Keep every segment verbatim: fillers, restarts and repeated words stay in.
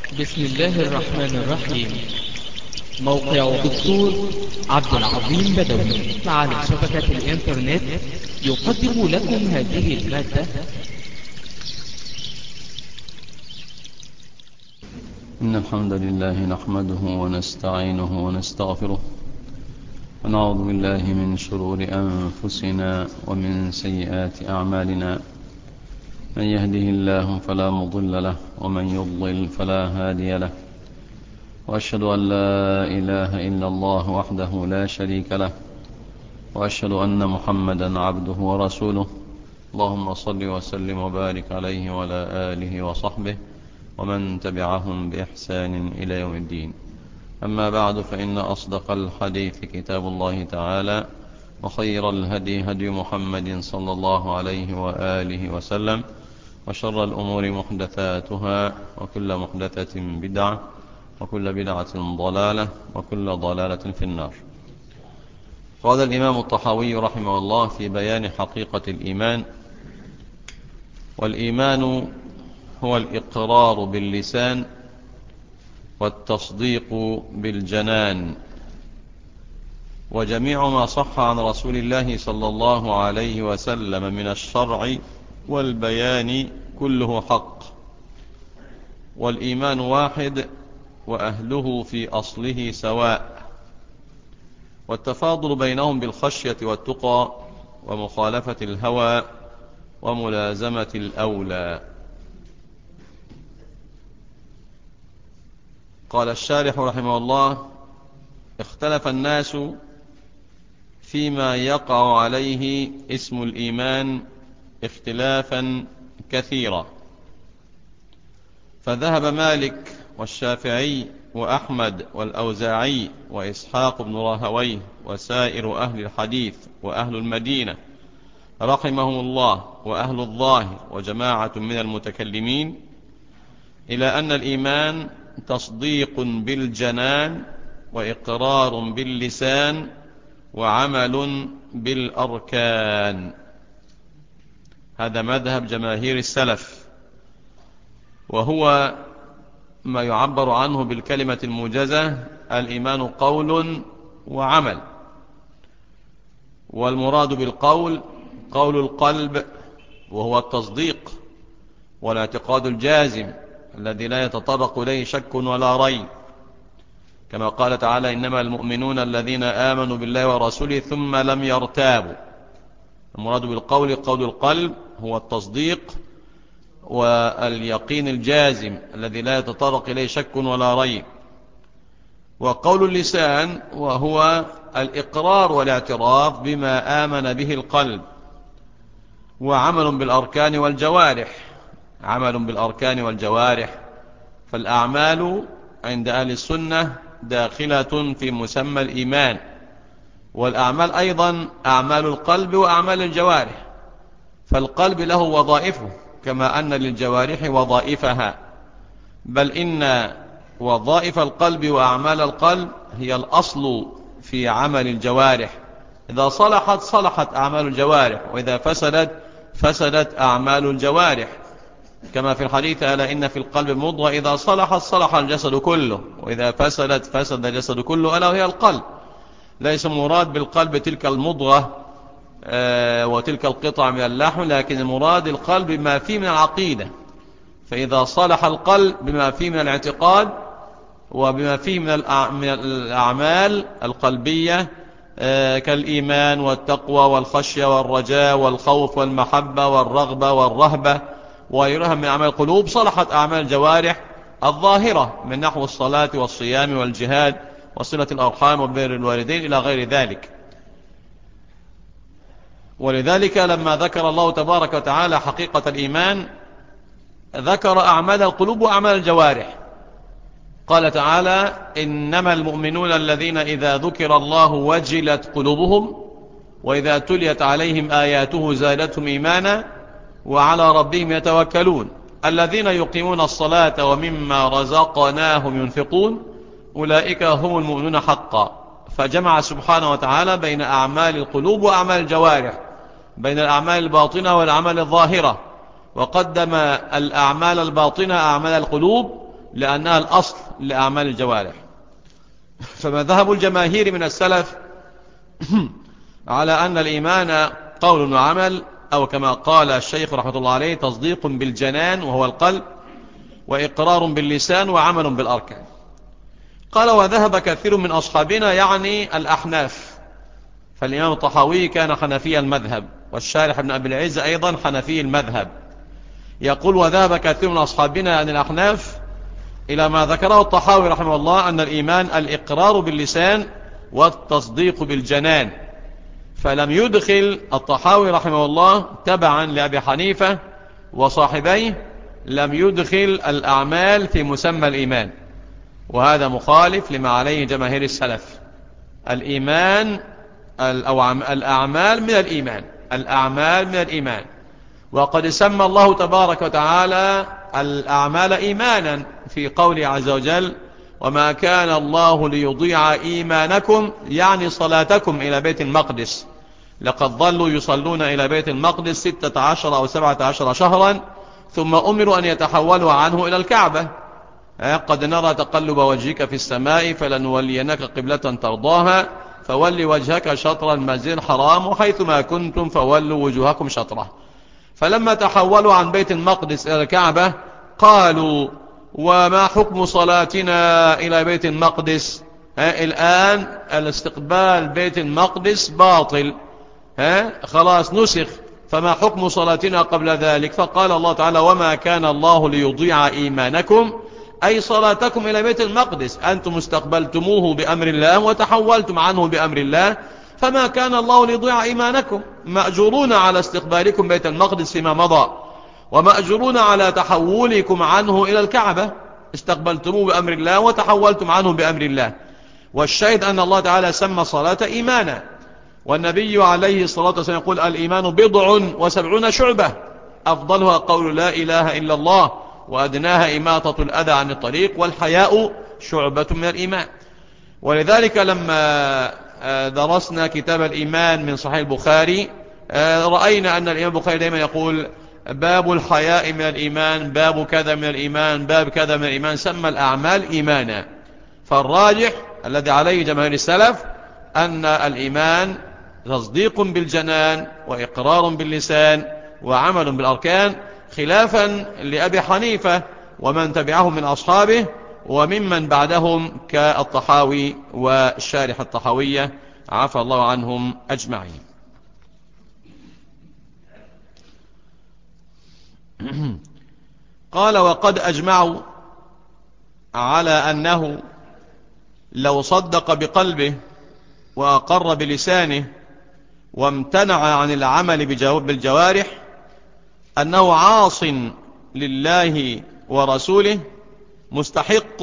بسم الله الرحمن الرحيم. موقع دكتور عبد العظيم بدوي على شبكة الإنترنت يقدم لكم هذه المادة. إن الحمد لله نحمده ونستعينه ونستغفره ونعوذ بالله من شرور أنفسنا ومن سيئات أعمالنا. من يهده الله فلا مضل له ومن يضلل فلا هادي له، وأشهد أن لا إله إلا الله وحده لا شريك له، وأشهد أن محمدا عبده ورسوله. اللهم صل وسلم وبارك عليه وعلى آله وصحبه ومن تبعهم بإحسان إلى يوم الدين. أما بعد، فإن أصدق الحديث كتاب الله تعالى، وخير الهدي هدي محمد صلى الله عليه وآله وسلم، وشر الأمور محدثاتها، وكل محدثة بدعة، وكل بدعة ضلالة، وكل ضلالة في النار. قال الإمام الطحاوي رحمه الله في بيان حقيقة الإيمان: والإيمان هو الإقرار باللسان والتصديق بالجنان، وجميع ما صح عن رسول الله صلى الله عليه وسلم من الشرع والبيان كله حق. والإيمان واحد، وأهله في أصله سواء، والتفاضل بينهم بالخشية والتقى ومخالفة الهوى وملازمة الأولى. قال الشارح رحمه الله: اختلف الناس فيما يقع عليه اسم الإيمان اختلافا كثيرا، فذهب مالك والشافعي وأحمد والأوزاعي وإسحاق بن راهويه وسائر أهل الحديث وأهل المدينة رحمهم الله وأهل الظاهر وجماعة من المتكلمين إلى أن الإيمان تصديق بالجنان، وإقرار باللسان، وعمل بالأركان. هذا مذهب جماهير السلف، وهو ما يعبر عنه بالكلمة الموجزة: الإيمان قول وعمل. والمراد بالقول قول القلب، وهو التصديق والاعتقاد الجازم الذي لا يتطرق إليه شك ولا ريب، كما قال تعالى: إنما المؤمنون الذين آمنوا بالله ورسوله ثم لم يرتابوا. المراد بالقول قول القلب، هو التصديق واليقين الجازم الذي لا يتطرق إليه شك ولا ريب. وقول اللسان وهو الإقرار والاعتراف بما آمن به القلب. وعمل بالأركان والجوارح، عمل بالأركان والجوارح، فالأعمال عند أهل السنة داخلة في مسمى الإيمان، والأعمال أيضا أعمال القلب وأعمال الجوارح، فالقلب له وظائفه كما أن للجوارح وظائفها، بل إن وظائف القلب وأعمال القلب هي الأصل في عمل الجوارح. إذا صلحت صلحت أعمال الجوارح، وإذا فسدت فسدت أعمال الجوارح، كما في الحديث: ألا إن في القلب مضغة إذا صلحت صلح الجسد كله، وإذا فسدت فسد الجسد كله، ألا وهي القلب. ليس مراد بالقلب تلك المضغة آه وتلك القطع من اللحم، لكن المراد القلب بما فيه من العقيدة. فإذا صلح القلب بما فيه من الاعتقاد وبما فيه من الأعمال القلبية آه كالإيمان والتقوى والخشية والرجاء والخوف والمحبة والرغبة والرهبة وغيرها من أعمال القلوب، صلحت أعمال الجوارح الظاهرة من نحو الصلاة والصيام والجهاد وصلة الأرحام وبر الوالدين إلى غير ذلك. ولذلك لما ذكر الله تبارك وتعالى حقيقة الإيمان ذكر أعمال القلوب وأعمال الجوارح. قال تعالى: إنما المؤمنون الذين إذا ذكر الله وجلت قلوبهم وإذا تليت عليهم آياته زادتهم إيمانا وعلى ربهم يتوكلون الذين يقيمون الصلاة ومما رزقناهم ينفقون أولئك هم المؤمنون حقا. فجمع سبحانه وتعالى بين أعمال القلوب وأعمال الجوارح، بين الأعمال الباطنة والأعمال الظاهرة، وقدم الأعمال الباطنة أعمال القلوب لأنها الأصل لأعمال الجوارح. فمذهب الجماهير من السلف على أن الإيمان قول وعمل، أو كما قال الشيخ رحمة الله عليه تصديق بالجنان وهو القلب، وإقرار باللسان، وعمل بالأركان. قال وذهب كثير من أصحابنا يعني الأحناف، فالإمام الطحاوي كان حنفي المذهب، والشارح ابن أبي العز أيضا حنفي المذهب. يقول وذهب كثير من أصحابنا يعني الأحناف إلى ما ذكره الطحاوي رحمه الله أن الإيمان الإقرار باللسان والتصديق بالجنان. فلم يدخل الطحاوي رحمه الله تبعا لأبي حنيفة وصاحبيه، لم يدخل الأعمال في مسمى الإيمان، وهذا مخالف لما عليه جماهير السلف. الإيمان أو الأعمال من الإيمان، الأعمال من الإيمان. وقد سمى الله تبارك وتعالى الأعمال إيمانا في قوله عز وجل وما كان الله ليضيع إيمانكم، يعني صلاتكم إلى بيت المقدس. لقد ظلوا يصلون إلى بيت المقدس ستة عشر أو سبعة عشر شهرا ثم أمروا أن يتحولوا عنه إلى الكعبة. قد نرى تقلب وجهك في السماء فلنولينك قبلة ترضاها فول وجهك شطر المسجد الحرام وحيثما كنتم فولوا وجوهكم شطره. فلما تحولوا عن بيت المقدس إلى الكعبة قالوا وما حكم صلاتنا إلى بيت المقدس؟ ها الآن الاستقبال بيت المقدس باطل، ها خلاص نسخ، فما حكم صلاتنا قبل ذلك؟ فقال الله تعالى وما كان الله ليضيع إيمانكم، أي صلاتكم إلى بيت المقدس، أنتم استقبلتموه بأمر الله وتحولتم عنه بأمر الله، فما كان الله ليضيع إيمانكم، مأجورون على استقبالكم بيت المقدس فيما مضى، ومأجورون على تحولكم عنه إلى الكعبة، استقبلتموه بأمر الله وتحولتم عنه بأمر الله. والشاهد أن الله تعالى سمى صلاة إيمانا، والنبي عليه الصلاة والسلام يقول الإيمان بضع وسبعون شعبة، أفضلها قول لا إله إلا الله، وأدناها إماطة الأذى عن الطريق، والحياء شعبة من الإيمان. ولذلك لما درسنا كتاب الإيمان من صحيح البخاري رأينا أن الإمام البخاري دائما يقول باب الحياء من الإيمان، باب كذا من الإيمان، باب كذا من الإيمان، سمى الأعمال إيمانا. فالراجح الذي عليه جماهير السلف أن الإيمان تصديق بالجنان وإقرار باللسان وعمل بالأركان، خلافا لأبي حنيفة ومن تبعهم من أصحابه وممن بعدهم كالطحاوي والشارح الطحاوية عفى الله عنهم أجمعين. قال وقد أجمعوا على أنه لو صدق بقلبه وأقر بلسانه وامتنع عن العمل بالجوارح أنه عاص لله ورسوله مستحق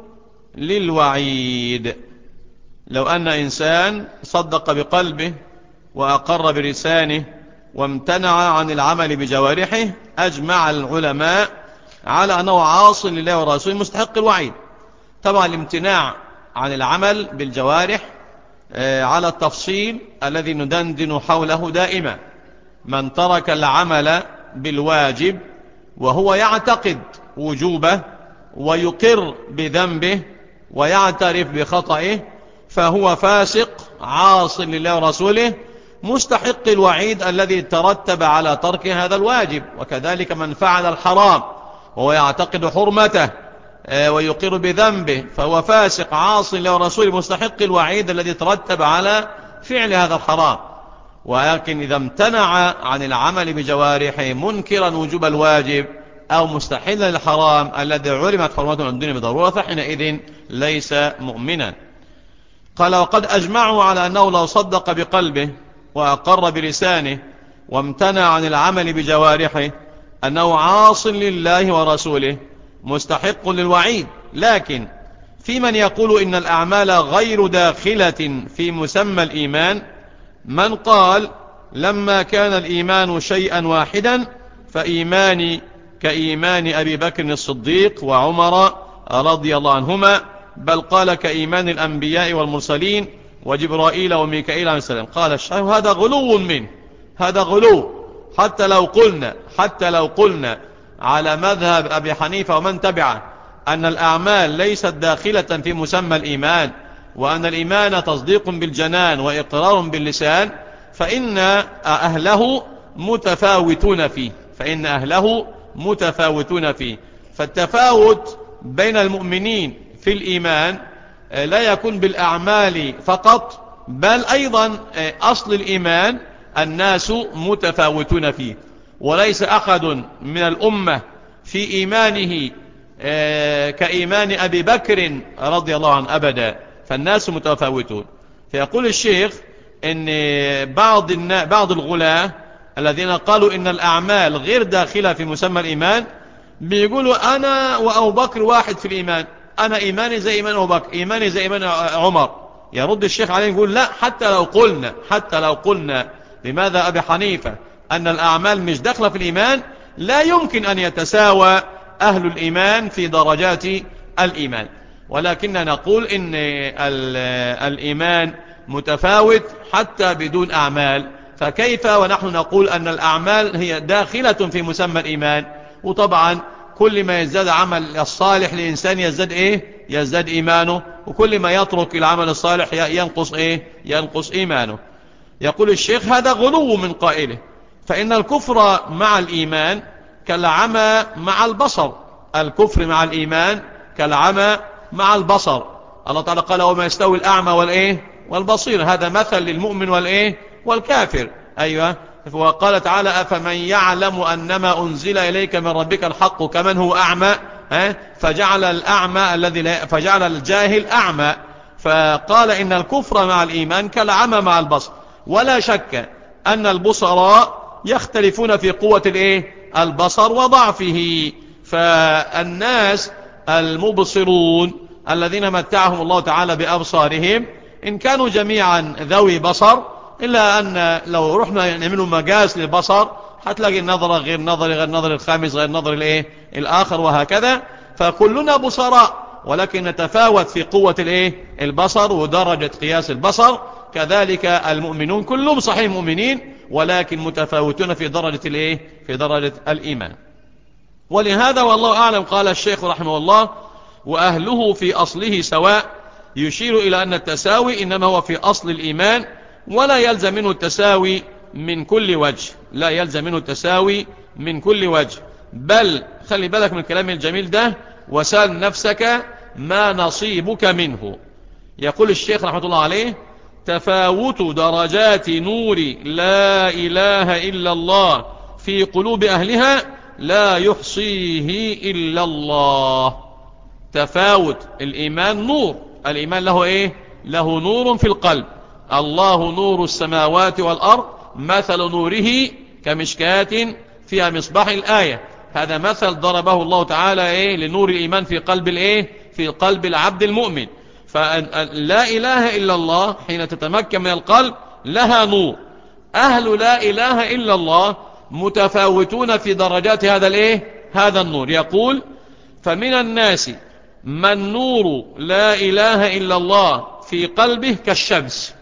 للوعيد. لو أن إنسان صدق بقلبه وأقر بلسانه وامتنع عن العمل بجوارحه أجمع العلماء على أنه عاص لله ورسوله مستحق الوعيد. طبعا الامتناع عن العمل بالجوارح على التفصيل الذي ندندن حوله دائما. من ترك العمل بالواجب وهو يعتقد وجوبه ويقر بذنبه ويعترف بخطئه فهو فاسق عاص لله ورسوله مستحق الوعيد الذي ترتب على ترك هذا الواجب. وكذلك من فعل الحرام وهو يعتقد حرمته ويقر بذنبه فهو فاسق عاص لله ورسوله مستحق الوعيد الذي ترتب على فعل هذا الحرام. ولكن إذا امتنع عن العمل بجوارحه منكرا وجوب الواجب أو مستحلا للحرام الذي علمت حرمته من الدنيا بضرورة فحينئذ ليس مؤمنا. قال وقد أجمعوا على أنه لو صدق بقلبه وأقر بلسانه وامتنع عن العمل بجوارحه أنه عاص لله ورسوله مستحق للوعيد. لكن في من يقول إن الأعمال غير داخلة في مسمى الإيمان من قال لما كان الإيمان شيئا واحدا فإيماني كإيمان أبي بكر الصديق وعمر رضي الله عنهما، بل قال كإيمان الأنبياء والمرسلين وجبرائيل وميكائيل عليه السلام. قال الشيخ هذا غلو منه، هذا غلو. حتى لو قلنا حتى لو قلنا على مذهب أبي حنيفة ومن تبعه أن الأعمال ليست داخلة في مسمى الإيمان، وأن الإيمان تصديق بالجنان وإقرار باللسان، فإن أهله متفاوتون فيه فإن أهله متفاوتون فيه فالتفاوت بين المؤمنين في الإيمان لا يكون بالأعمال فقط، بل أيضا أصل الإيمان الناس متفاوتون فيه، وليس أحد من الأمة في إيمانه كإيمان أبي بكر رضي الله عنه أبدا، فالناس متفاوتون. فيقول الشيخ إن بعض بعض الغلاة الذين قالوا إن الأعمال غير داخلة في مسمى الإيمان بيقولوا أنا وأبو بكر واحد في الإيمان، أنا إيماني زي إيمان أبو بكر، إيماني زي إيمان عمر. يرد الشيخ عليه يقول لا، حتى لو قلنا حتى لو قلنا لماذا أبي حنيفة أن الأعمال مش داخلة في الإيمان، لا يمكن أن يتساوى أهل الإيمان في درجات الإيمان، ولكننا نقول إن الإيمان متفاوت حتى بدون أعمال، فكيف ونحن نقول أن الأعمال هي داخلة في مسمى الإيمان؟ وطبعا كل ما يزداد عمل الصالح لإنسان يزداد إيه؟ يزداد إيمانه، وكل ما يترك العمل الصالح ينقص إيه؟ ينقص إيمانه. يقول الشيخ هذا غلو من قائله، فإن الكفر مع الإيمان كالعمى مع البصر، الكفر مع الإيمان كالعمى مع البصر. الله تعالى قال وما يستوي الأعمى والإيه؟ والبصير، هذا مثل للمؤمن والإيه؟ والكافر. أيوة. وقال تعالى أفمن يعلم أنما أنزل إليك من ربك الحق كمن هو أعمى، فجعل الأعمى الذي لا فجعل الجاهل أعمى. فقال إن الكفر مع الإيمان كالعمى مع البصر، ولا شك أن البصراء يختلفون في قوة الإيه؟ البصر وضعفه. فالناس المبصرون الذين متعهم الله تعالى بأبصارهم إن كانوا جميعا ذوي بصر، إلا أن لو رحنا نعملوا مجاز للبصر هتلاقي النظرة غير نظر غير نظر الخامس غير نظر الإيه؟ الآخر، وهكذا. فكلنا بصراء، ولكن نتفاوت في قوة الإيه؟ البصر ودرجة قياس البصر. كذلك المؤمنون كلهم صحيح مؤمنين، ولكن متفاوتون في درجة الإيه؟ في درجة الإيمان. ولهذا والله أعلم قال الشيخ رحمه الله وأهله في أصله سواء، يشير إلى أن التساوي إنما هو في أصل الإيمان، ولا يلزم منه التساوي من كل وجه لا يلزم منه التساوي من كل وجه بل خلي بالك من الكلام الجميل ده، وسأل نفسك ما نصيبك منه. يقول الشيخ رحمة الله عليه تفاوت درجات نور لا إله إلا الله في قلوب أهلها لا يحصيه إلا الله. تفاوت الإيمان نور، الإيمان له إيه؟ له نور في القلب. الله نور السماوات والأرض مثل نوره كمشكاة فيها مصباح، الآية. هذا مثل ضربه الله تعالى إيه؟ لنور الإيمان في قلب الإيه؟ في قلب العبد المؤمن. فلا إله إلا الله حين تتمكن من القلب لها نور. أهل لا إله إلا الله متفاوتون في درجات هذا الإيه؟ هذا النور. يقول فمن الناس من نور لا إله إلا الله في قلبه كالشمس،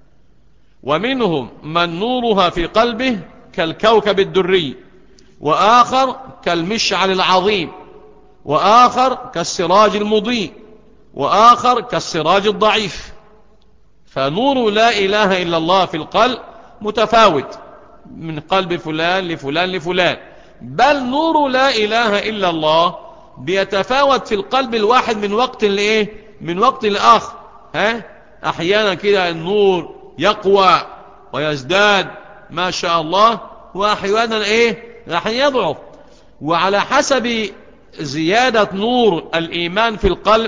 ومنهم من نورها في قلبه كالكوكب الدري، وآخر كالمشعل العظيم، وآخر كالسراج المضيء، وآخر كالسراج الضعيف. فنور لا إله إلا الله في القلب متفاوت من قلب فلان لفلان لفلان، بل نور لا إله إلا الله بيتفاوت في القلب الواحد من وقت لإيه؟ من وقت لآخر. ها؟ أحيانا كده النور يقوى ويزداد ما شاء الله، وأحيانا إيه؟ راح يضعف. وعلى حسب زيادة نور الإيمان في القلب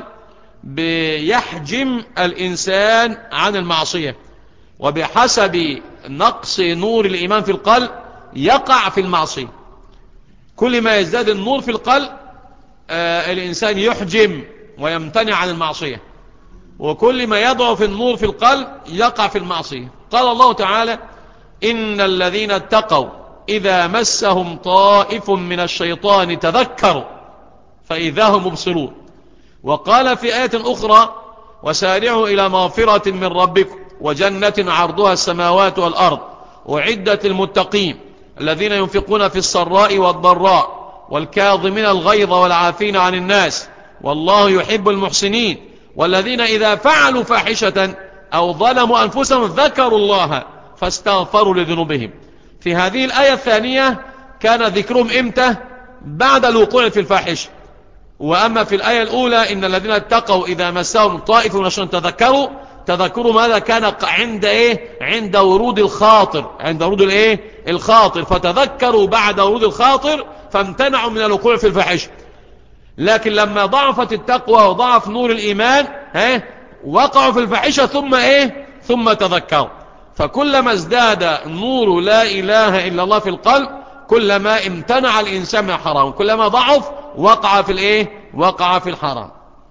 بيحجم الإنسان عن المعصية، وبحسب نقص نور الإيمان في القلب يقع في المعصية. كل ما يزداد النور في القلب آه الإنسان يحجم ويمتنع عن المعصية، وكل ما يضعف النور في القلب يقع في المعصية. قال الله تعالى إن الذين اتقوا إذا مسهم طائف من الشيطان تذكروا فإذا هم مبصرون. وقال في آية أخرى وسارعوا إلى مغفرة من ربكم وجنة عرضها السماوات والأرض أعدت للمتقين الذين ينفقون في السراء والضراء والكاظمين الغيظ والعافين عن الناس والله يحب المحسنين. والذين إذا فعلوا فاحشة أو ظلموا أنفسهم ذكروا الله فاستغفروا لذنوبهم. في هذه الآية الثانية كان ذكرهم إمتى؟ بعد الوقوع في الفاحشة. وأما في الآية الأولى إن الذين اتقوا إذا مسهم طائف من الشيطان تذكروا، تذكروا ماذا كان عند إيه؟ عند ورود الخاطر، عند ورود الإيه؟ الخاطر، فتذكروا بعد ورود الخاطر فامتنعوا من الوقوع في الفاحشة. لكن لما ضعفت التقوى وضعف نور الإيمان ها وقعوا في الفاحشة ثم إيه؟ ثم تذكروا. فكلما ازداد نور لا إله إلا الله في القلب كلما امتنع الإنسان من الحرام، كلما ضعف وقع في الإيه؟ وقع في الحرام.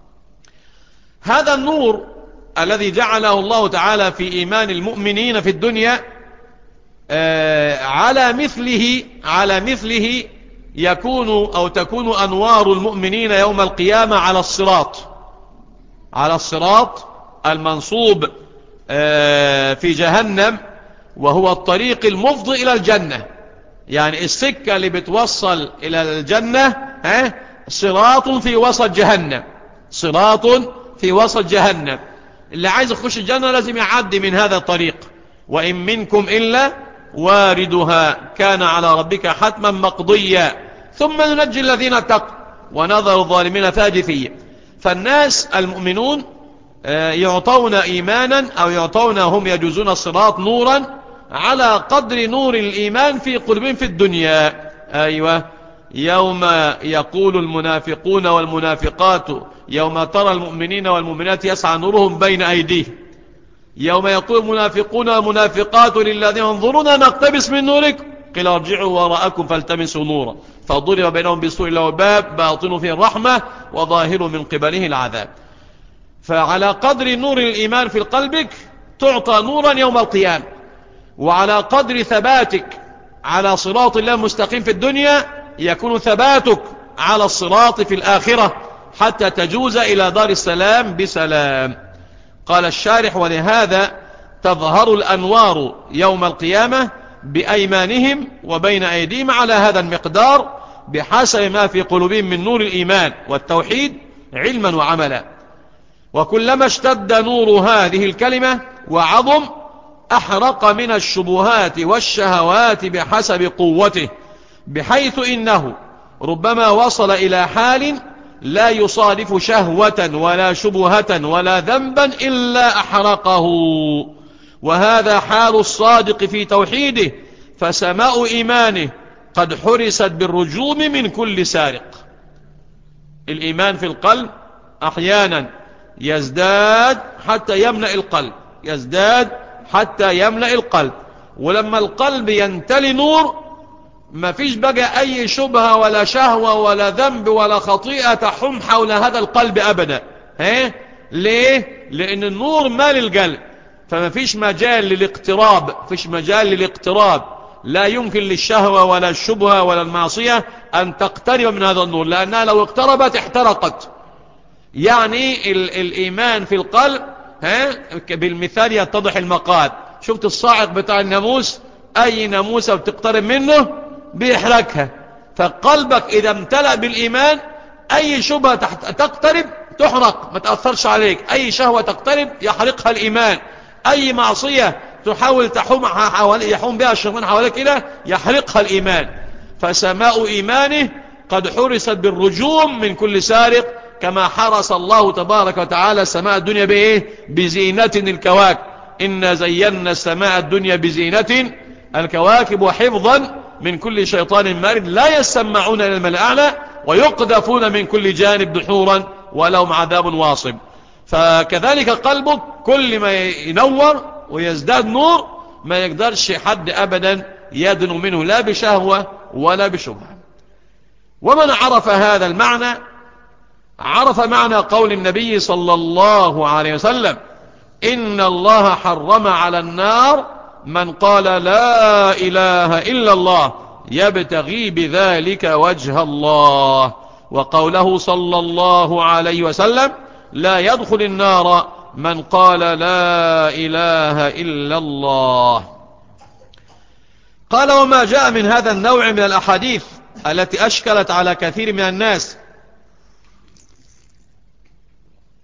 هذا النور الذي جعله الله تعالى في إيمان المؤمنين في الدنيا آه على مثله على مثله يكون أو تكون أنوار المؤمنين يوم القيامة على الصراط، على الصراط المنصوب آه في جهنم، وهو الطريق المفضي إلى الجنة. يعني السكة اللي بتوصل إلى الجنة ها صراط في وسط جهنم، صراط في وسط جهنم. اللي عايز يخش الجنة لازم يعدي من هذا الطريق. وإن منكم إلا واردها كان على ربك حتما مقضيا ثم ننجي الذين اتقوا ونذر الظالمين فيها جثيا. فالناس المؤمنون يعطون إيمانا أو يعطون هم يجوزون الصراط نورا على قدر نور الإيمان في قلوبهم في الدنيا. أيوة، يوم يقول المنافقون والمنافقات يوم ترى المؤمنين والمؤمنات يسعى نورهم بين أيديهم، يوم يقول المنافقون والمنافقات للذين انظرونا نقتبس من نوركم قيل ارجعوا وراءكم فالتمسوا نورا فضرب بينهم بسور له باب باطن فيه الرحمة وظاهر من قبله العذاب. فعلى قدر نور الإيمان في قلبك تعطى نورا يوم القيامة، وعلى قدر ثباتك على صراط الله المستقيم في الدنيا يكون ثباتك على الصراط في الآخرة حتى تجوز إلى دار السلام بسلام. قال الشارح: ولهذا تظهر الأنوار يوم القيامة بأيمانهم وبين أيديهم على هذا المقدار بحسب ما في قلوبهم من نور الإيمان والتوحيد علما وعملا. وكلما اشتد نور هذه الكلمة وعظم أحرق من الشبهات والشهوات بحسب قوته، بحيث إنه ربما وصل إلى حال لا يصادف شهوة ولا شبهة ولا ذنبا إلا أحرقه. وهذا حال الصادق في توحيده، فسماء إيمانه قد حرست بالرجوم من كل سارق. الإيمان في القلب أحيانا يزداد حتى يملأ القلب، يزداد حتى يملأ القلب. ولما القلب ينتلي نور ما فيش بقى أي شبهة ولا شهوة ولا ذنب ولا خطيئة تحوم حول هذا القلب أبدا. ها؟ ليه؟ لأن النور مال القلب، فما فيش مجال للاقتراب، فيش مجال للاقتراب. لا يمكن للشهوة ولا الشبهة ولا المعصية أن تقترب من هذا النور، لأنها لو اقتربت احترقت. يعني ال الإيمان في القلب ها بالمثال يتضح المقال. شفت الصاعق بتاع الناموس؟ أي ناموسة بتقترب منه بيحرقها. فقلبك إذا امتلأ بالإيمان أي شبهة تقترب تحرق، ما تأثرش عليك. أي شهوة تقترب يحرقها الإيمان. أي معصية تحاول تحوم حوالي يحوم بها الشيطان حواليك كده يحرقها الإيمان. فسماء إيمانه قد حرست بالرجوم من كل سارق، كما حرس الله تبارك وتعالى سماء الدنيا بإيه؟ بزينة الكواكب. إن زينا السماء الدنيا بزينة الكواكب وحفظا من كل شيطان مارد لا يسمعون إلى الملأ الأعلى ويقذفون من كل جانب دحورا ولهم عذاب واصب. فكذلك قلبك كل ما ينور ويزداد نور ما يقدرش حد أبدا يدنو منه لا بشهوة ولا بشبهة. ومن عرف هذا المعنى عرف معنى قول النبي صلى الله عليه وسلم: إن الله حرم على النار من قال لا إله إلا الله يبتغي بذلك وجه الله. وقوله صلى الله عليه وسلم: لا يدخل النار من قال لا إله إلا الله. قال: وما جاء من هذا النوع من الأحاديث التي أشكلت على كثير من الناس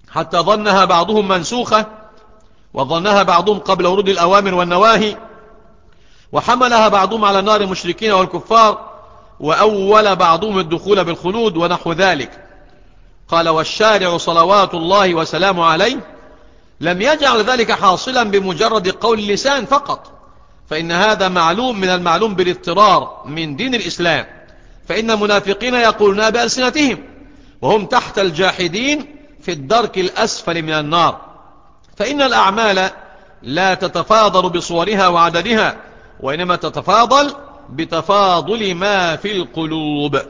حتى ظنها بعضهم منسوخة، وظنها بعضهم قبل ورود الأوامر والنواهي، وحملها بعضهم على نار المشركين والكفار، وأول بعضهم الدخول بالخلود ونحو ذلك. قال: والشارع صلوات الله وسلامه عليه لم يجعل ذلك حاصلا بمجرد قول اللسان فقط، فإن هذا معلوم من المعلوم بالاضطرار من دين الإسلام، فإن المنافقين يقولون بألسنتهم وهم تحت الجاحدين في الدرك الأسفل من النار. فإن الأعمال لا تتفاضل بصورها وعددها، وإنما تتفاضل بتفاضل ما في القلوب.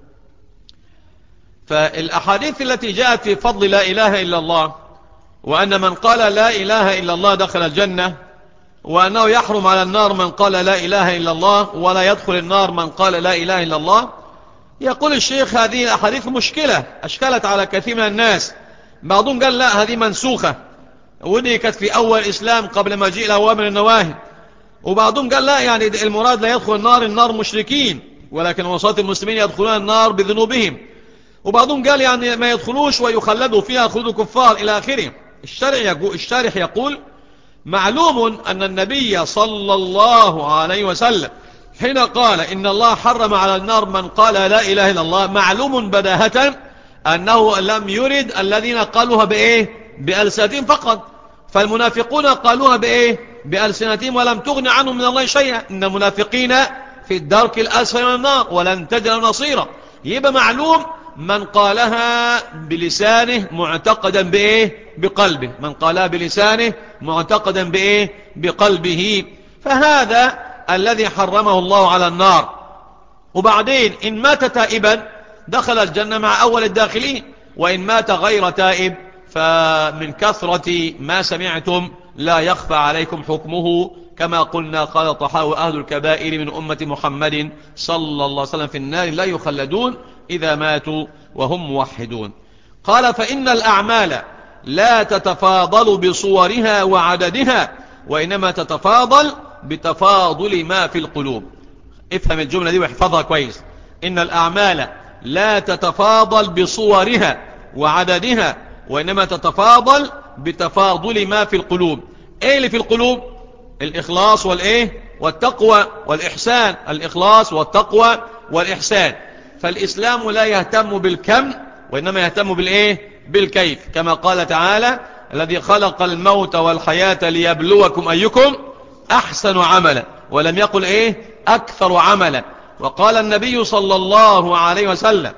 فالأحاديث التي جاءت في فضل لا إله إلا الله، وأن من قال لا إله إلا الله دخل الجنة، وأنه يحرم على النار من قال لا إله إلا الله، ولا يدخل النار من قال لا إله إلا الله، يقول الشيخ هذه الأحاديث مشكلة أشكلت على كثير من الناس. بعضهم قال لا هذه منسوخة، ودي كانت في أول الإسلام قبل ما جاء الأوامر النواهي. وبعضهم قال لا، يعني المراد لا يدخل النار النار مشركين، ولكن وسط المسلمين يدخلون النار بذنوبهم. وبعضهم قال يعني ما يدخلوش ويخلدوا فيها خلود كفار إلى آخره. الشارح يقول: معلوم أن النبي صلى الله عليه وسلم حين قال إن الله حرم على النار من قال لا إله إلا الله، معلوم بداهة أنه لم يرد الذين قالوها بإيه؟ بألسنتهم فقط. فالمنافقون قالوها بإيه؟ بألسنتهم ولم تغن عنهم من الله شيئا. إن المنافقين في الدرك الأسفل من النار ولن تجد نصيرا. يبقى معلوم من قالها بلسانه معتقدا بإيه؟ بقلبه. من قالها بلسانه معتقدا بإيه؟ بقلبه. فهذا الذي حرمه الله على النار. وبعدين إن مات تائبا دخل الجنة مع أول الداخلين، وإن مات غير تائب فمن كثرة ما سمعتم لا يخفى عليكم حكمه، كما قلنا قال طحاوي: أهل الكبائر من أمة محمد صلى الله عليه وسلم في النار لا يخلدون إذا ماتوا وهم موحدون. قال: فإن الأعمال لا تتفاضل بصورها وعددها، وإنما تتفاضل بتفاضل ما في القلوب. افهم الجملة دي واحفظها كويس. إن الأعمال لا تتفاضل بصورها وعددها، وإنما تتفاضل بتفاضل ما في القلوب. ايه اللي في القلوب؟ الإخلاص والإيه؟ والتقوى والإحسان. الإخلاص والتقوى والإحسان. فالإسلام لا يهتم بالكم، وإنما يهتم بالإيه؟ بالكيف، كما قال تعالى: الذي خلق الموت والحياة ليبلوكم أيكم أحسن عملا، ولم يقل إيه؟ أكثر عملا. وقال النبي صلى الله عليه وسلم: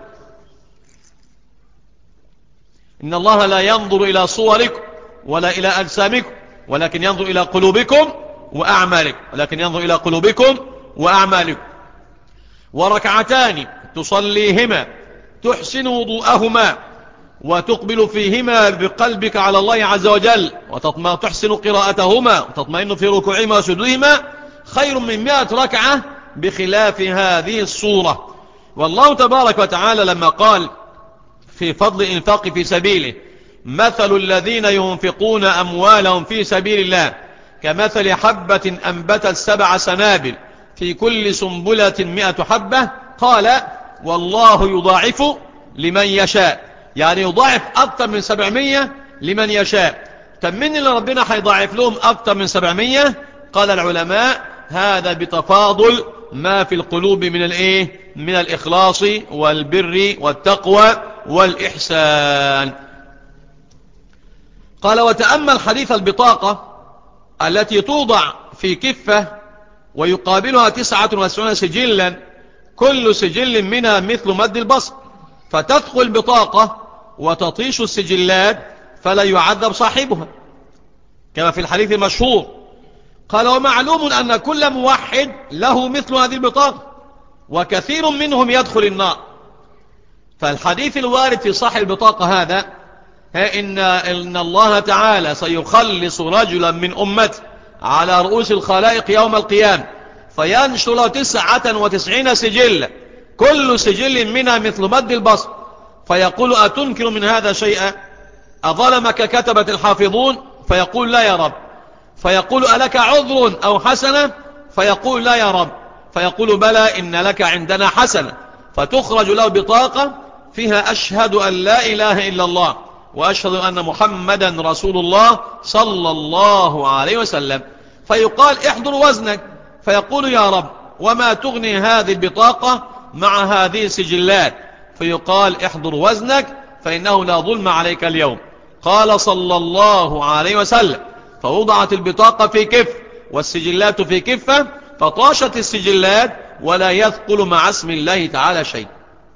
إن الله لا ينظر إلى صوركم ولا إلى أجسامكم، ولكن ينظر إلى قلوبكم وأعمالكم ولكن ينظر إلى قلوبكم وأعمالكم. وركعتان تصليهما تحسن وضوءهما وتقبل فيهما بقلبك على الله عز وجل، وتحسن قراءتهما وتطمئن في ركوعهما وسجودهما، خير من مئة ركعة بخلاف هذه الصورة. والله تبارك وتعالى لما قال في فضل الإنفاق في سبيله: مثل الذين ينفقون أموالهم في سبيل الله كمثل حبة أنبتت سبع سنابل في كل سنبلة مئة حبة، قال: والله يضاعف لمن يشاء. يعني يضاعف أكثر من سبعمية لمن يشاء. طب من اللي ربنا هيضاعف لهم أكثر من سبعمية؟ قال العلماء: هذا بتفاضل ما في القلوب من الايه؟ من الإخلاص والبر والتقوى والإحسان. قال: وتأمل حديث البطاقة التي توضع في كفة ويقابلها تسعة وتسعون سجلا، كل سجل منها مثل مد البصر، فتدخل البطاقة وتطيش السجلات فلا يعذب صاحبها، كما في الحديث المشهور. قال: ومعلوم أن كل موحد له مثل هذه البطاقة، وكثير منهم يدخل النار. فالحديث الوارد في صحيح البطاقة هذا: إن, إن الله تعالى سيخلص رجلا من أمته على رؤوس الخلائق يوم القيامة، فينشر له تسعة وتسعين سجل، كل سجل منها مثل مد البصر، فيقول: أتنكر من هذا شيئا؟ أظلمك كتبة الحافظون؟ فيقول: لا يا رب. فيقول: ألك عذر أو حسنة؟ فيقول: لا يا رب. فيقول: بلى، إن لك عندنا حسنة. فتخرج له بطاقة فيها: أشهد أن لا إله إلا الله وأشهد أن محمدا رسول الله صلى الله عليه وسلم. فيقال احضر وزنك، فيقول يا رب وما تغني هذه البطاقة مع هذه السجلات؟ فيقال احضر وزنك فإنه لا ظلم عليك اليوم. قال صلى الله عليه وسلم فوضعت البطاقة في كف والسجلات في كفة، فطاشت السجلات ولا يثقل مع اسم الله تعالى شيء.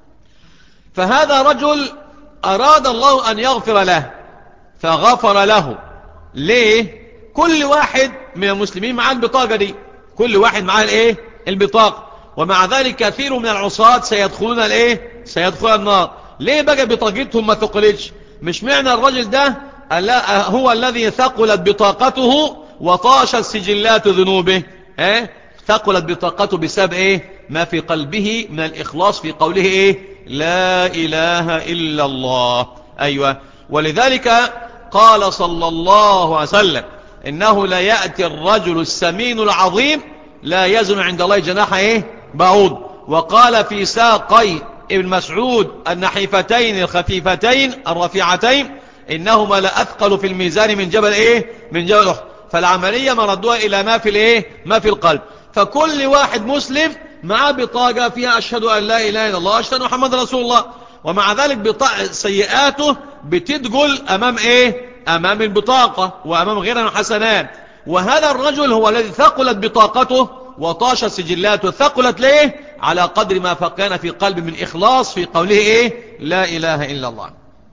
فهذا رجل أراد الله أن يغفر له فغفر له. ليه؟ كل واحد من المسلمين معاه البطاقة دي، كل واحد معاه الايه البطاقة، ومع ذلك كثير من العصاة سيدخلون الايه سيدخلون النار. ليه بقى بطاقتهم ما ثقلتش؟ مش معنى الرجل ده هو الذي ثقلت بطاقته وطاشت سجلات ذنوبه، اه؟ ثقلت بطاقته بسبب ايه؟ ما في قلبه من الإخلاص في قوله ايه؟ لا إله إلا الله. أيوة. ولذلك قال صلى الله عليه وسلم إنه لا يأتي الرجل السمين العظيم لا يزن عند الله جناح ايه بعوض. وقال في ساقي ابن مسعود النحيفتين الخفيفتين الرفيعتين إنهما لأثقل في الميزان من جبل ايه من جبل أحد. فالعملية مردوها إلى ما في الايه ما في القلب. فكل واحد مسلم معاه بطاقة فيها أشهد أن لا إله إلا الله أشهد محمد رسول الله، ومع ذلك بطاقة سيئاته بتدخل أمام إيه أمام البطاقة وأمام غيرها من حسنات. وهذا الرجل هو الذي ثقلت بطاقته وطاشت سجلاته. ثقلت ليه؟ على قدر ما فكان في قلب من إخلاص في قوله إيه لا إله إلا الله.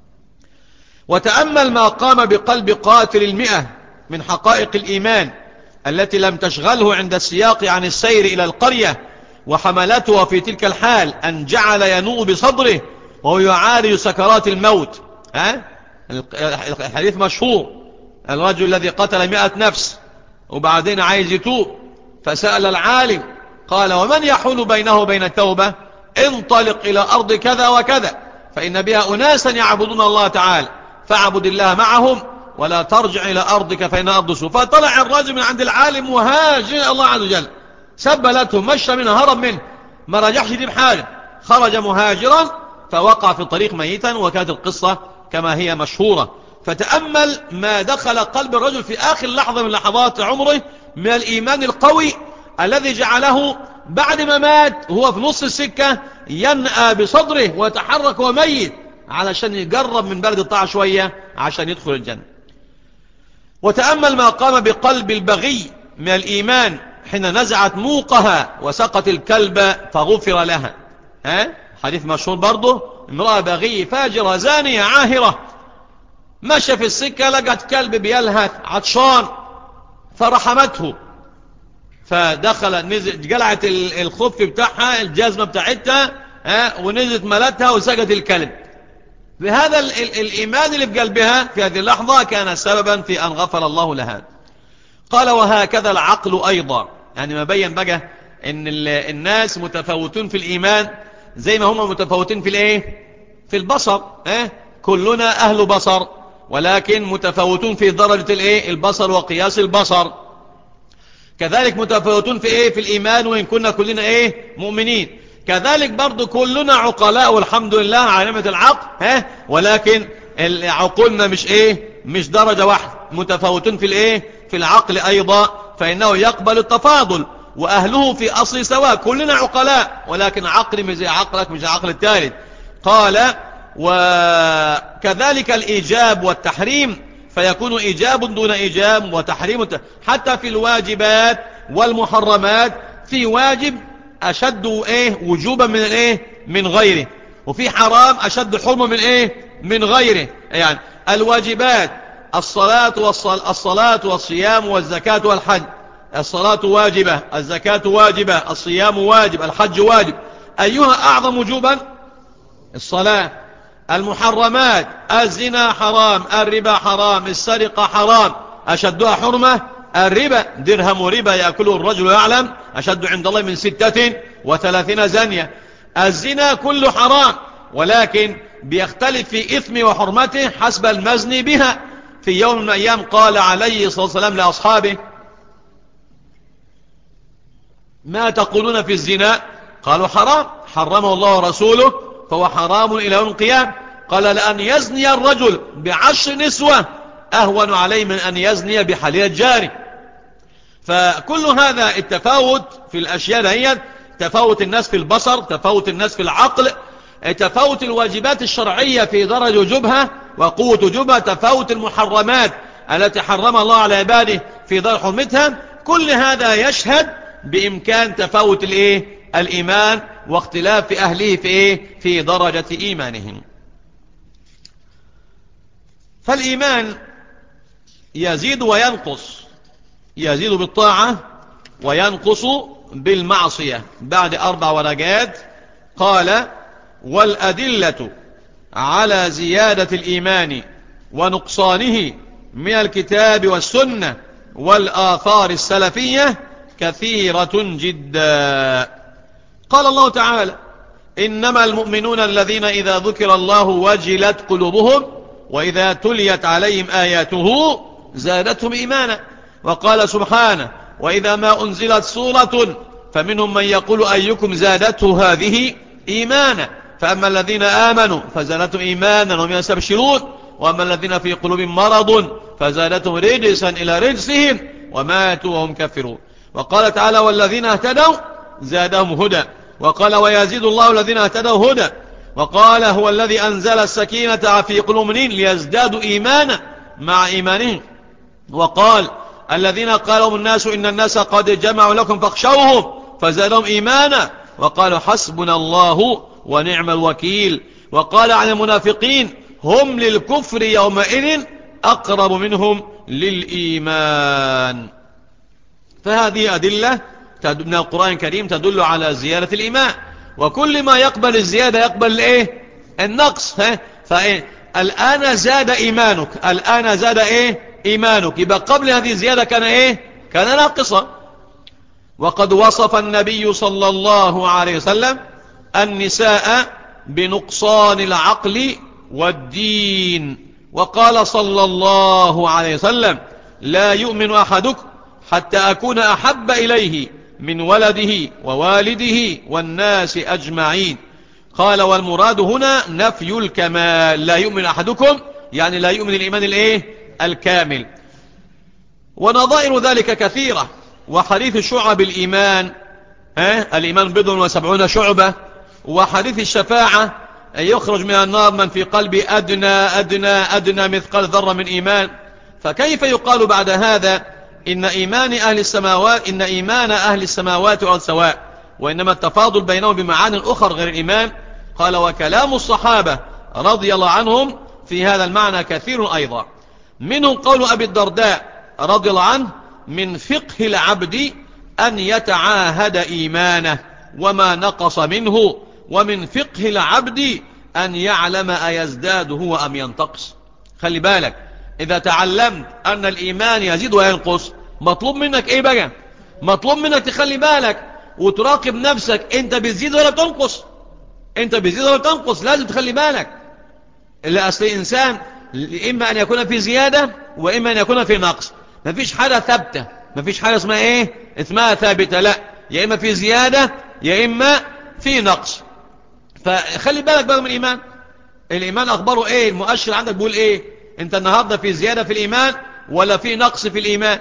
وتأمل ما قام بقلب قاتل المئة من حقائق الإيمان التي لم تشغله عند السياق عن السير إلى القرية، وحملته في تلك الحال أن جعل ينوء بصدره وهو يعالج سكرات الموت. ها؟ الحديث مشهور، الرجل الذي قتل مئة نفس وبعدين عايز يتوب، فسأل العالم قال ومن يحول بينه وبين التوبة؟ انطلق إلى أرض كذا وكذا فإن بها أناسا يعبدون الله تعالى فاعبد الله معهم ولا ترجع إلى أرضك فإن أرض سوء. فطلع الرجل من عند العالم وهاجر الله عز وجل، سبلته مشى منها هرب منه، ما رجعش دي بحاجة، خرج مهاجرا فوقع في الطريق ميتا، وكانت القصة كما هي مشهورة. فتأمل ما دخل قلب الرجل في آخر لحظة من لحظات عمره من الإيمان القوي الذي جعله بعد ما مات هو في نص السكة ينأى بصدره ويتحرك وميت علشان يقرب من بلد الطاعة شوية عشان يدخل الجنة. وتأمل ما قام بقلب البغي من الإيمان حين نزعت موقها وسقت الكلب فغفر لها. ها؟ حديث مشهور برضه، امرأة بغي فاجرة زانية عاهرة مشى في السكة لقت كلب بيلهث عطشان فرحمته، فدخل نزل قلعت الخف بتاعها الجزمة بتاعتها ها ونزلت ملتها وسقت الكلب. بهذا ال ال الإيمان اللي في قلبها في هذه اللحظة كان سببا في أن غفر الله لها. قال وهكذا العقل أيضا، يعني ما بين بقى ان الناس متفاوتون في الإيمان زي ما هم متفاوتين في الايه في البصر. اه كلنا أهل بصر ولكن متفاوتون في درجة الايه البصر وقياس البصر. كذلك متفاوتون في ايه في الإيمان وإن كنا كلنا ايه مؤمنين. كذلك برضو كلنا عقلاء والحمد لله على نعمة العقل، ها ولكن عقولنا مش ايه مش درجة واحدة، متفاوتون في الايه في العقل أيضا، فإنه يقبل التفاضل وأهله في أصل سواء. كلنا عقلاء ولكن عقلي مش زي عقلك مش عقل الثالث. قال وكذلك الإيجاب والتحريم، فيكون إيجاب دون إيجاب وتحريم حتى في الواجبات والمحرمات. في واجب أشد إيه وجوبا من إيه من غيره، وفي حرام أشد حرمة من إيه من غيره. يعني الواجبات الصلاة والصل... الصلاة والصيام والزكاة والحج. الصلاة واجبة، الزكاة واجبة، الصيام واجب، الحج واجب. أيها أعظم وجوبا؟ الصلاة. المحرمات الزنا حرام، الربا حرام، السرقة حرام. أشدها حرمة الربا، درهم ربا يأكله الرجل يعلم أشد عند الله من ستة وثلاثين زانية. الزنا كله حرام ولكن بيختلف في إثم وحرمته حسب المزني بها. في يوم من الأيام قال عليه الصلاة والسلام لأصحابه ما تقولون في الزنا؟ قالوا حرام، حرمه الله ورسوله فهو حرام إلى يوم القيامة. قال لأن يزني الرجل بعشر نسوة أهون عليه من أن يزني بحليل جاري. فكل هذا التفاوت في الأشياء دهيت، تفاوت الناس في البصر، تفاوت الناس في العقل، تفاوت الواجبات الشرعية في درجة وجوبها وقوة وجوبها، تفاوت المحرمات التي حرمها الله على عباده في درجة حرمتها. كل هذا يشهد بإمكان تفاوت الإيه؟ الإيمان واختلاف أهله في إيه؟ في درجة إيمانهم. فالإيمان يزيد وينقص، يزيد بالطاعة وينقص بالمعصية. بعد أربع ورقات قال: والأدلة على زيادة الإيمان ونقصانه من الكتاب والسنة والآثار السلفية كثيرة جدا. قال الله تعالى: إنما المؤمنون الذين إذا ذكر الله وجلت قلوبهم وإذا تليت عليهم آياته زادتهم إيمانا. وقال سبحانه: وإذا ما أنزلت سورة فمنهم من يقول أيكم زادته هذه إيمانا، فأما الذين آمنوا فزادتهم إيمانا وهم يستبشرون، وأما الذين في قلوبهم مرض فزادتهم رجسا إلى رجسهم وماتوا وهم كافرون. وقال تعالى: والذين اهتدوا زادهم هدى. وقال: ويزيد الله الذين اهتدوا هدى. وقال: هو الذي أنزل السكينة في قلوب المؤمنين ليزدادوا إيمانا مع إيمانهم. وقال: الذين قالوا الناس إن الناس قد جمعوا لكم فاخشوهم فزادهم إيمانا. وقالوا: حسبنا الله ونعم الوكيل. وقال عن المنافقين: هم للكفر يومئذ أقرب منهم للإيمان. فهذه أدلة من القرآن الكريم تدل على زيادة الإيمان، وكل ما يقبل الزيادة يقبل إيه؟ النقص. فإيه؟ الآن زاد إيمانك، الآن زاد إيه؟ إيمانك. يبقى قبل هذه الزيادة كان إيه؟ كان ناقصا. وقد وصف النبي صلى الله عليه وسلم النساء بنقصان العقل والدين. وقال صلى الله عليه وسلم: لا يؤمن أحدكم حتى أكون أحب إليه من ولده ووالده والناس أجمعين. قال: والمراد هنا نفي الكمال. لا يؤمن أحدكم يعني لا يؤمن الإيمان الإيه؟ الكامل. ونظائر ذلك كثيرة. وحديث شعب الإيمان، ها؟ الإيمان بضع وسبعون شعبة. وحديث الشفاعة: يخرج من النار من في قلبي أدنى أدنى أدنى مثقال ذرة من إيمان. فكيف يقال بعد هذا إن إيمان أهل السماوات إن إيمان أهل السماوات والأرض سواء، وإنما التفاضل بينهم بمعان أخرى غير الإيمان؟ قال: وكلام الصحابة رضي الله عنهم في هذا المعنى كثير أيضا. منهم قول أبي الدرداء رضي الله عنه: من فقه العبد أن يتعاهد إيمانه وما نقص منه، ومن فقه العبد أن يعلم أيزداد هو أم ينتقص. خلي بالك، إذا تعلمت أن الإيمان يزيد وينقص، مطلوب منك إيه بقى؟ مطلوب منك تخلي بالك وتراقب نفسك، أنت بتزيد ولا بتنقص؟ أنت بتزيد ولا بتنقص؟ لازم تخلي بالك. إلا أصل الإنسان إما أن يكون في زيادة وإما أن يكون في نقص. مفيش حاجة ثابتة، مفيش حاجة اسمها إيه؟ اسمها ثابتة، لا، يا إما في زيادة يا إما في نقص. فخلي بالك بقى من الإيمان. الإيمان أخباره إيه؟ المؤشر عندك بيقول إيه؟ أنت النهاردة في زيادة في الإيمان ولا في نقص في الإيمان؟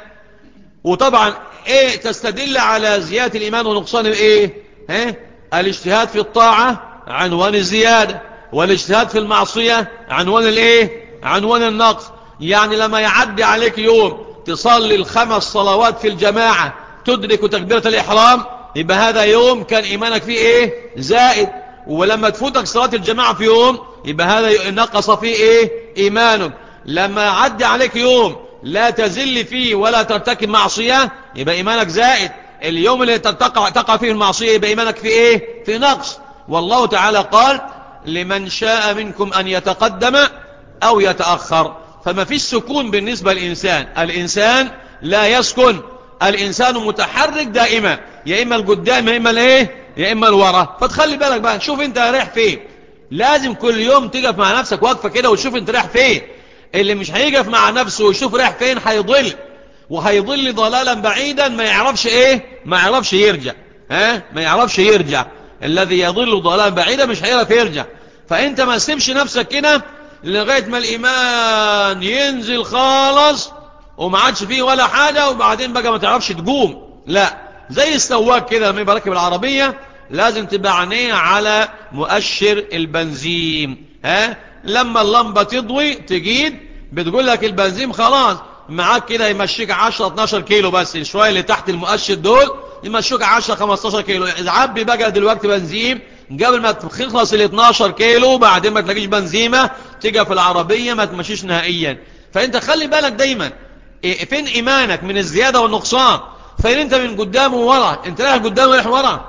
وطبعا إيه تستدل على زيادة الإيمان ونقصان الإيه؟ ها؟ الاجتهاد في الطاعة عنوان الزيادة، والاجتهاد في المعصية عنوان الإيه؟ عنوان النقص. يعني لما يعدي عليك يوم تصلي الخمس صلوات في الجماعة تدرك تكبيرة الإحرام، يبقى هذا يوم كان إيمانك فيه إيه؟ زائد. ولما تفوتك صلاة الجماعة في يوم يبقى هذا نقص فيه إيه؟ إيمانك. لما يعدي عليك يوم لا تزل فيه ولا ترتكب معصية يبقى إيمانك زائد. اليوم اللي تقع, تقع فيه المعصية يبقى إيمانك فيه إيه؟ في نقص. والله تعالى قال: لمن شاء منكم أن يتقدم أو يتأخر. فما فيش سكون بالنسبة للإنسان. الإنسان لا يسكن، الإنسان متحرك دائما، يا إما القدام يا إما الإيه؟ يا إما الوراء. فتخلي بالك بقى، شوف أنت رايح فين. لازم كل يوم تقف مع نفسك وقفة كده وتشوف أنت رايح فين. اللي مش هيقف مع نفسه ويشوف رايح فين هيضل، وهيضل ضلالا بعيدا ما يعرفش إيه؟ ما يعرفش يرجع. ها؟ ما يعرفش يرجع. الذي يضل ضلالا بعيدا مش هيعرف يرجع. فانت ما تسيبش نفسك كده لغاية ما الإيمان ينزل خالص وما عادش فيه ولا حاجة، وبعدين بقى ما تعرفش تقوم. لا، زي السواق كده لما يبقى راكب العربية لازم تبقى عينيه على مؤشر البنزين. ها، لما اللمبة تضوي تجيد بتقول لك البنزين خلاص معاك كده، يمشيك عشرة اتناشر كيلو بس، شوية اللي تحت المؤشر دول يمشيك عشرة خمستاشر كيلو. عبي بقى دلوقتي بنزين قبل ما تخلص ال اتناشر كيلو، بعدين ما تلاقيش بنزيمة تيجي في العربية ما تمشيش نهائيا. فانت خلي بالك دايما فين ايمانك من الزيادة والنقصان، فين انت من قدام وورا، انت رايح قدام ورايح ورا.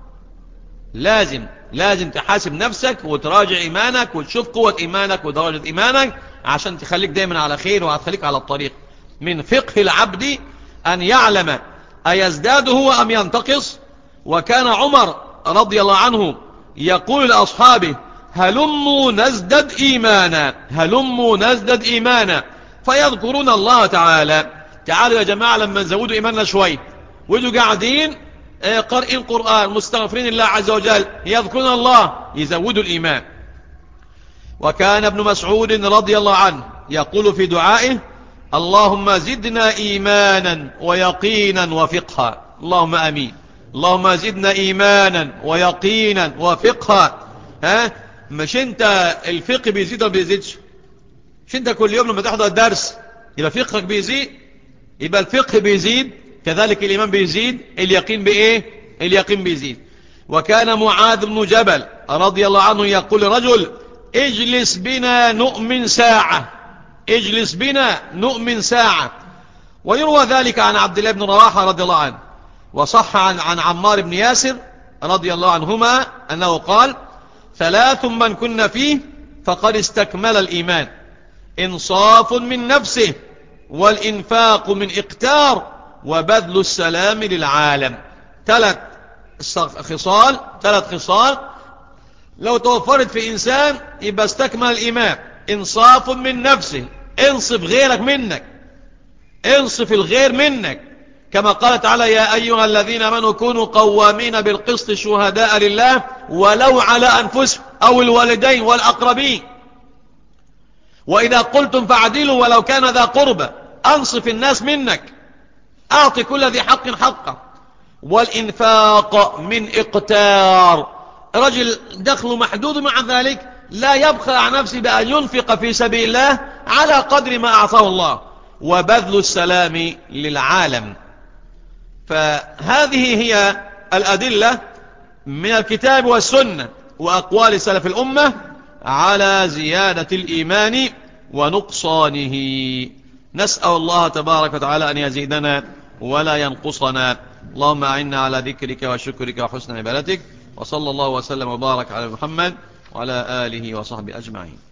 لازم لازم تحاسب نفسك وتراجع ايمانك وتشوف قوة ايمانك ودرجة ايمانك عشان تخليك دايما على خير وهتخليك على الطريق. من فقه العبد ان يعلم ايزداد هو ام ينتقص. وكان عمر رضي الله عنه يقول لأصحابه هلموا نزدد إيمانا، هلموا نزدد إيمانا، فيذكرون الله تعالى. تعالوا يا جماعة لما نزودوا إيماننا شوي، ويجوا قاعدين قارئين قرآن مستغفرين الله عز وجل يذكرون الله يزودوا الإيمان. وكان ابن مسعود رضي الله عنه يقول في دعائه اللهم زدنا إيمانا ويقينا وفقها. اللهم أمين. اللهم زدنا إيمانا ويقينا وفقها. ها، مش انت الفقه بيزيد ولا بيزيدش؟ مش انت كل يوم لما تحضر درس يبقى فقهك بيزيد؟ يبقى الفقه بيزيد، كذلك الإيمان بيزيد، اليقين بإيه؟ اليقين بيزيد. وكان معاذ بن جبل رضي الله عنه يقول رجل اجلس بنا نؤمن ساعة، اجلس بنا نؤمن ساعة. ويروى ذلك عن عبد الله بن رواحة رضي الله عنه. وصح عن, عن عمار بن ياسر رضي الله عنهما أنه قال ثلاث من كن فيه فقد استكمل الإيمان: إنصاف من نفسه، والإنفاق من إقتار، وبذل السلام للعالم. ثلاث خصال ثلاث خصال لو توفرت في إنسان يبقى استكمل الإيمان. إنصاف من نفسه، انصف غيرك منك، انصف الغير منك، كما قال تعالى يا أيها الذين آمنوا كونوا قوامين بالقسط شهداء لله ولو على أنفسهم أو الوالدين والأقربين. وإذا قلتم فاعدلوا ولو كان ذا قربى، أنصف الناس منك، أعطي كل ذي حق حقه. والإنفاق من إقتار، رجل دخله محدود مع ذلك لا يبخل عن نفسه بأن ينفق في سبيل الله على قدر ما أعطاه الله. وبذل السلام للعالم. فهذه هي الأدلة من الكتاب والسنة وأقوال سلف الأمة على زيادة الإيمان ونقصانه. نسأل الله تبارك وتعالى أن يزيدنا ولا ينقصنا. اللهم أعنا على ذكرك وشكرك وحسن عبادتك. وصلى الله وسلم وبارك على محمد وعلى آله وصحبه أجمعين.